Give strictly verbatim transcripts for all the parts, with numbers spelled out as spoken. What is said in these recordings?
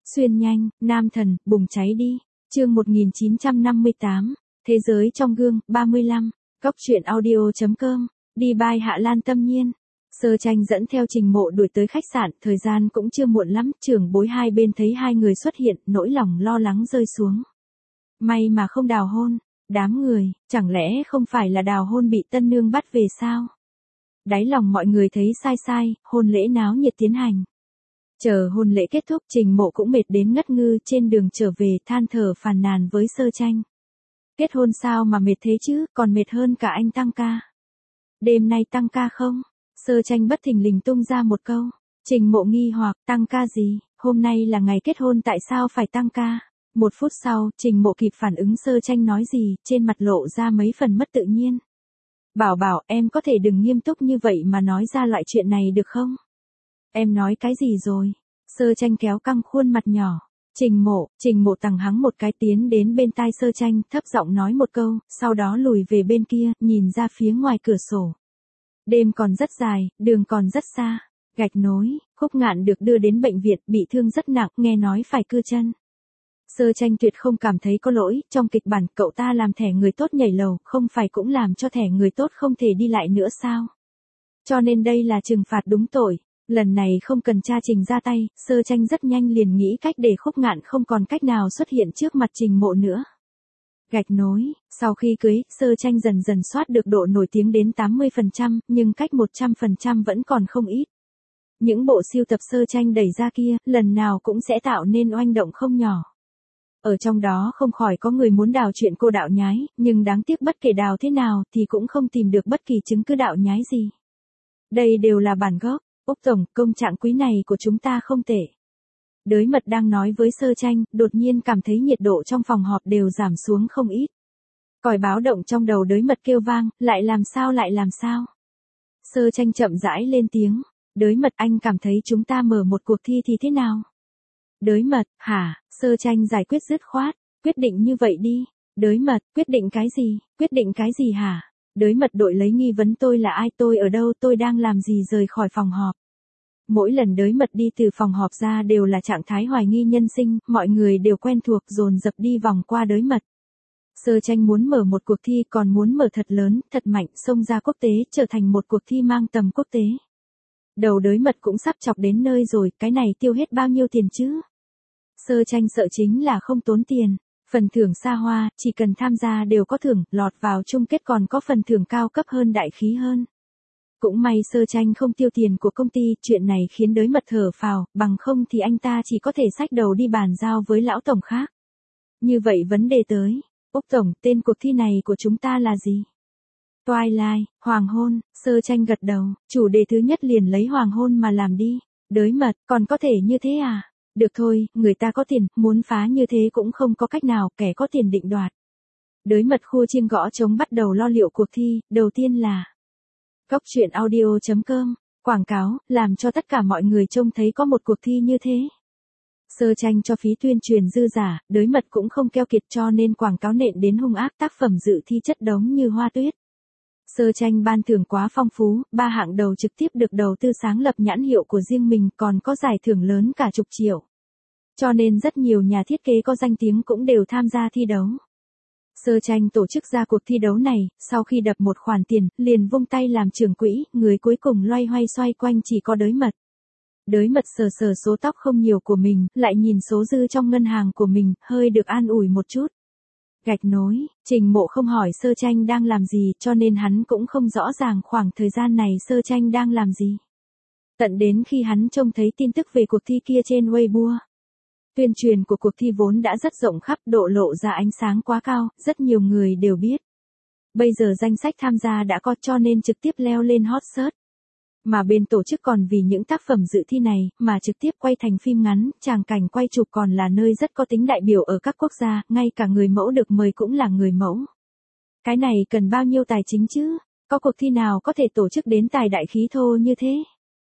Xuyên nhanh, nam thần, bùng cháy đi. Chương một nghìn chín trăm năm mươi tám, Thế giới trong gương, ba mươi lăm, Góc truyện audio.com, đi by Hạ Lan Tâm Nhiên. Sơ Tranh dẫn theo Trình Mộ đuổi tới khách sạn, thời gian cũng chưa muộn lắm, trưởng bối hai bên thấy hai người xuất hiện, nỗi lòng lo lắng rơi xuống. May mà không đào hôn, đám người, chẳng lẽ không phải là đào hôn bị tân nương bắt về sao? Đáy lòng mọi người thấy sai sai, hôn lễ náo nhiệt tiến hành. Chờ hôn lễ kết thúc, Trình Mộ cũng mệt đến ngất ngư, trên đường trở về than thở phàn nàn với Sơ Tranh. Kết hôn sao mà mệt thế chứ, còn mệt hơn cả anh tăng ca. Đêm nay tăng ca không? Sơ Tranh bất thình lình tung ra một câu. Trình Mộ nghi hoặc, tăng ca gì, hôm nay là ngày kết hôn tại sao phải tăng ca? Một phút sau, Trình Mộ kịp phản ứng Sơ Tranh nói gì, trên mặt lộ ra mấy phần mất tự nhiên. Bảo bảo, em có thể đừng nghiêm túc như vậy mà nói ra loại chuyện này được không? Em nói cái gì rồi? Sơ Tranh kéo căng khuôn mặt nhỏ. Trình Mộ, Trình Mộ tằng hắng một cái tiến đến bên tai Sơ Tranh, thấp giọng nói một câu, sau đó lùi về bên kia, nhìn ra phía ngoài cửa sổ. Đêm còn rất dài, đường còn rất xa. Gạch nối, Khúc Ngạn được đưa đến bệnh viện, bị thương rất nặng, nghe nói phải cưa chân. Sơ Tranh tuyệt không cảm thấy có lỗi, trong kịch bản cậu ta làm thẻ người tốt nhảy lầu, không phải cũng làm cho thẻ người tốt không thể đi lại nữa sao? Cho nên đây là trừng phạt đúng tội. Lần này không cần cha Trình ra tay, Sơ Tranh rất nhanh liền nghĩ cách để Khúc Ngạn không còn cách nào xuất hiện trước mặt Trình Mộ nữa. Gạch nối, sau khi cưới, Sơ Tranh dần dần soát được độ nổi tiếng đến tám mươi phần trăm, nhưng cách một trăm phần trăm vẫn còn không ít. Những bộ siêu tập Sơ Tranh đẩy ra kia, lần nào cũng sẽ tạo nên oanh động không nhỏ. Ở trong đó không khỏi có người muốn đào chuyện cô đạo nhái, nhưng đáng tiếc bất kể đào thế nào thì cũng không tìm được bất kỳ chứng cứ đạo nhái gì. Đây đều là bản gốc. Úc Tổng, công trạng quý này của chúng ta không tệ. Đới Mật đang nói với Sơ Tranh, đột nhiên cảm thấy nhiệt độ trong phòng họp đều giảm xuống không ít. Còi báo động trong đầu Đới Mật kêu vang, lại làm sao lại làm sao? Sơ Tranh chậm rãi lên tiếng, Đới Mật, anh cảm thấy chúng ta mở một cuộc thi thì thế nào? Đới Mật, hả? Sơ Tranh giải quyết dứt khoát, quyết định như vậy đi. Đới Mật, quyết định cái gì? Quyết định cái gì hả? Đới Mật đội lấy nghi vấn tôi là ai, tôi ở đâu, tôi đang làm gì rời khỏi phòng họp. Mỗi lần Đới Mật đi từ phòng họp ra đều là trạng thái hoài nghi nhân sinh, mọi người đều quen thuộc dồn dập đi vòng qua Đới Mật. Sơ Tranh muốn mở một cuộc thi, còn muốn mở thật lớn, thật mạnh, xông ra quốc tế, trở thành một cuộc thi mang tầm quốc tế. Đầu Đới Mật cũng sắp chọc đến nơi rồi, cái này tiêu hết bao nhiêu tiền chứ? Sơ Tranh sợ chính là không tốn tiền. Phần thưởng xa hoa, chỉ cần tham gia đều có thưởng, lọt vào chung kết còn có phần thưởng cao cấp hơn, đại khí hơn. Cũng may Sơ Tranh không tiêu tiền của công ty, chuyện này khiến Đới Mật thở phào, bằng không thì anh ta chỉ có thể xách đầu đi bàn giao với lão tổng khác. Như vậy vấn đề tới, Úc Tổng, tên cuộc thi này của chúng ta là gì? Twilight, hoàng hôn. Sơ Tranh gật đầu, chủ đề thứ nhất liền lấy hoàng hôn mà làm đi. Đới Mật, còn có thể như thế à? Được thôi, người ta có tiền, muốn phá như thế cũng không có cách nào, kẻ có tiền định đoạt. Đới Mật khua chiêng gõ trống bắt đầu lo liệu cuộc thi, đầu tiên là Góc truyện audio.com, quảng cáo, làm cho tất cả mọi người trông thấy có một cuộc thi như thế. Sơ Tranh cho phí tuyên truyền dư giả, Đới Mật cũng không keo kiệt cho nên quảng cáo nện đến hung ác, tác phẩm dự thi chất đống như hoa tuyết. Sơ Tranh ban thưởng quá phong phú, ba hạng đầu trực tiếp được đầu tư sáng lập nhãn hiệu của riêng mình, còn có giải thưởng lớn cả chục triệu. Cho nên rất nhiều nhà thiết kế có danh tiếng cũng đều tham gia thi đấu. Sơ Tranh tổ chức ra cuộc thi đấu này, sau khi đập một khoản tiền, liền vung tay làm trưởng quỹ, người cuối cùng loay hoay xoay quanh chỉ có Đới Mật. Đới Mật sờ sờ số tóc không nhiều của mình, lại nhìn số dư trong ngân hàng của mình, hơi được an ủi một chút. Gạch nối, Trình Mộ không hỏi Sơ Tranh đang làm gì, cho nên hắn cũng không rõ ràng khoảng thời gian này Sơ Tranh đang làm gì. Tận đến khi hắn trông thấy tin tức về cuộc thi kia trên Weibo. Tuyên truyền của cuộc thi vốn đã rất rộng khắp, độ lộ ra ánh sáng quá cao, rất nhiều người đều biết. Bây giờ danh sách tham gia đã có, cho nên trực tiếp leo lên hot search. Mà bên tổ chức còn vì những tác phẩm dự thi này, mà trực tiếp quay thành phim ngắn, tràng cảnh quay chụp còn là nơi rất có tính đại biểu ở các quốc gia, ngay cả người mẫu được mời cũng là người mẫu. Cái này cần bao nhiêu tài chính chứ? Có cuộc thi nào có thể tổ chức đến tài đại khí thô như thế?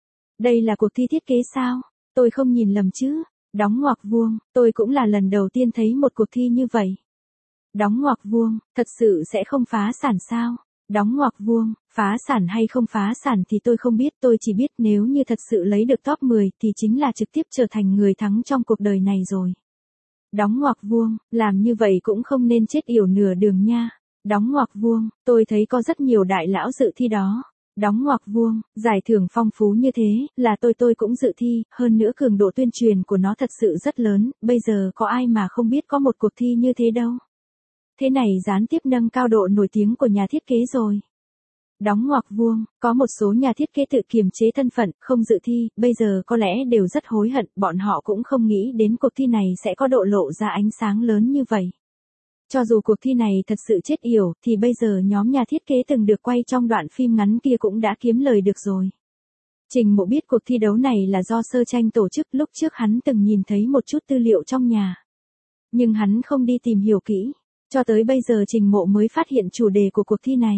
Đây là cuộc thi thiết kế sao? Tôi không nhìn lầm chứ? Đóng ngoặc vuông, tôi cũng là lần đầu tiên thấy một cuộc thi như vậy. Đóng ngoặc vuông, thật sự sẽ không phá sản sao? Đóng ngoặc vuông, phá sản hay không phá sản thì tôi không biết, tôi chỉ biết nếu như thật sự lấy được top mười thì chính là trực tiếp trở thành người thắng trong cuộc đời này rồi. Đóng ngoặc vuông, làm như vậy cũng không nên chết yểu nửa đường nha. Đóng ngoặc vuông, tôi thấy có rất nhiều đại lão dự thi đó. Đóng ngoặc vuông, giải thưởng phong phú như thế, là tôi tôi cũng dự thi, hơn nữa cường độ tuyên truyền của nó thật sự rất lớn, bây giờ có ai mà không biết có một cuộc thi như thế đâu. Thế này gián tiếp nâng cao độ nổi tiếng của nhà thiết kế rồi. Đóng ngoặc vuông, có một số nhà thiết kế tự kiềm chế thân phận, không dự thi, bây giờ có lẽ đều rất hối hận, bọn họ cũng không nghĩ đến cuộc thi này sẽ có độ lộ ra ánh sáng lớn như vậy. Cho dù cuộc thi này thật sự chết yểu, thì bây giờ nhóm nhà thiết kế từng được quay trong đoạn phim ngắn kia cũng đã kiếm lời được rồi. Trình Mộ biết cuộc thi đấu này là do Sơ Tranh tổ chức, lúc trước hắn từng nhìn thấy một chút tư liệu trong nhà. Nhưng hắn không đi tìm hiểu kỹ, cho tới bây giờ Trình Mộ mới phát hiện chủ đề của cuộc thi này.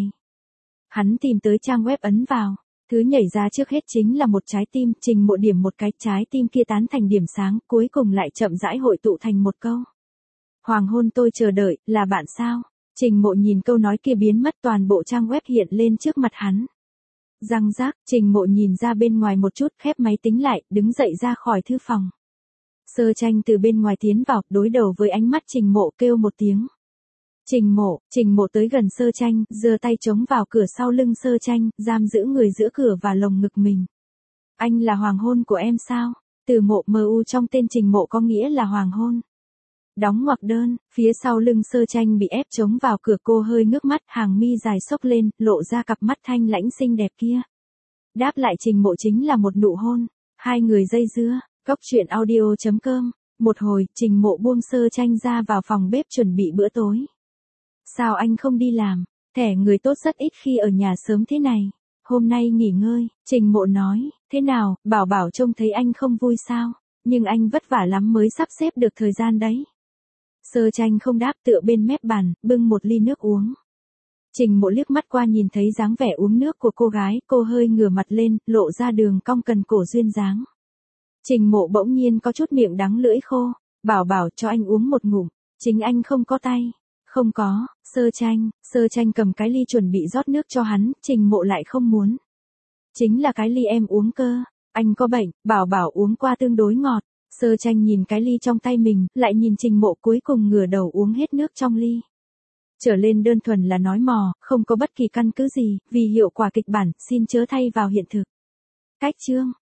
Hắn tìm tới trang web ấn vào, thứ nhảy ra trước hết chính là một trái tim, Trình Mộ điểm một cái, trái tim kia tán thành điểm sáng, cuối cùng lại chậm rãi hội tụ thành một câu. Hoàng hôn tôi chờ đợi, là bạn sao? Trình Mộ nhìn câu nói kia biến mất, toàn bộ trang web hiện lên trước mặt hắn. Răng rác, Trình Mộ nhìn ra bên ngoài một chút, khép máy tính lại, đứng dậy ra khỏi thư phòng. Sơ Tranh từ bên ngoài tiến vào, đối đầu với ánh mắt Trình Mộ kêu một tiếng. Trình Mộ, Trình Mộ tới gần Sơ Tranh, giơ tay chống vào cửa sau lưng Sơ Tranh, giam giữ người giữa cửa và lồng ngực mình. Anh là hoàng hôn của em sao? Từ Mộ mờ u trong tên Trình Mộ có nghĩa là hoàng hôn. Đóng ngoặc đơn, phía sau lưng Sơ Tranh bị ép chống vào cửa, cô hơi ngước mắt, hàng mi dài xốc lên, lộ ra cặp mắt thanh lãnh xinh đẹp kia. Đáp lại Trình Mộ chính là một nụ hôn, hai người dây dưa, góc truyện audio chấm com. Một hồi, Trình Mộ buông Sơ Tranh ra vào phòng bếp chuẩn bị bữa tối. Sao anh không đi làm? Thẻ người tốt rất ít khi ở nhà sớm thế này. Hôm nay nghỉ ngơi, Trình Mộ nói, thế nào, Bảo Bảo trông thấy anh không vui sao? Nhưng anh vất vả lắm mới sắp xếp được thời gian đấy. Sơ Tranh không đáp, tựa bên mép bàn, bưng một ly nước uống. Trình Mộ liếc mắt qua nhìn thấy dáng vẻ uống nước của cô gái, cô hơi ngửa mặt lên, lộ ra đường cong cần cổ duyên dáng. Trình Mộ bỗng nhiên có chút miệng đắng lưỡi khô, Bảo Bảo cho anh uống một ngụm, chính anh không có tay. Không có, Sơ Tranh, Sơ Tranh cầm cái ly chuẩn bị rót nước cho hắn, Trình Mộ lại không muốn. Chính là cái ly em uống cơ, anh có bệnh, Bảo Bảo uống qua tương đối ngọt. Sơ Tranh nhìn cái ly trong tay mình, lại nhìn Trình Mộ, cuối cùng ngửa đầu uống hết nước trong ly. Trở lên đơn thuần là nói mò, không có bất kỳ căn cứ gì, vì hiệu quả kịch bản, xin chớ thay vào hiện thực. Cách chương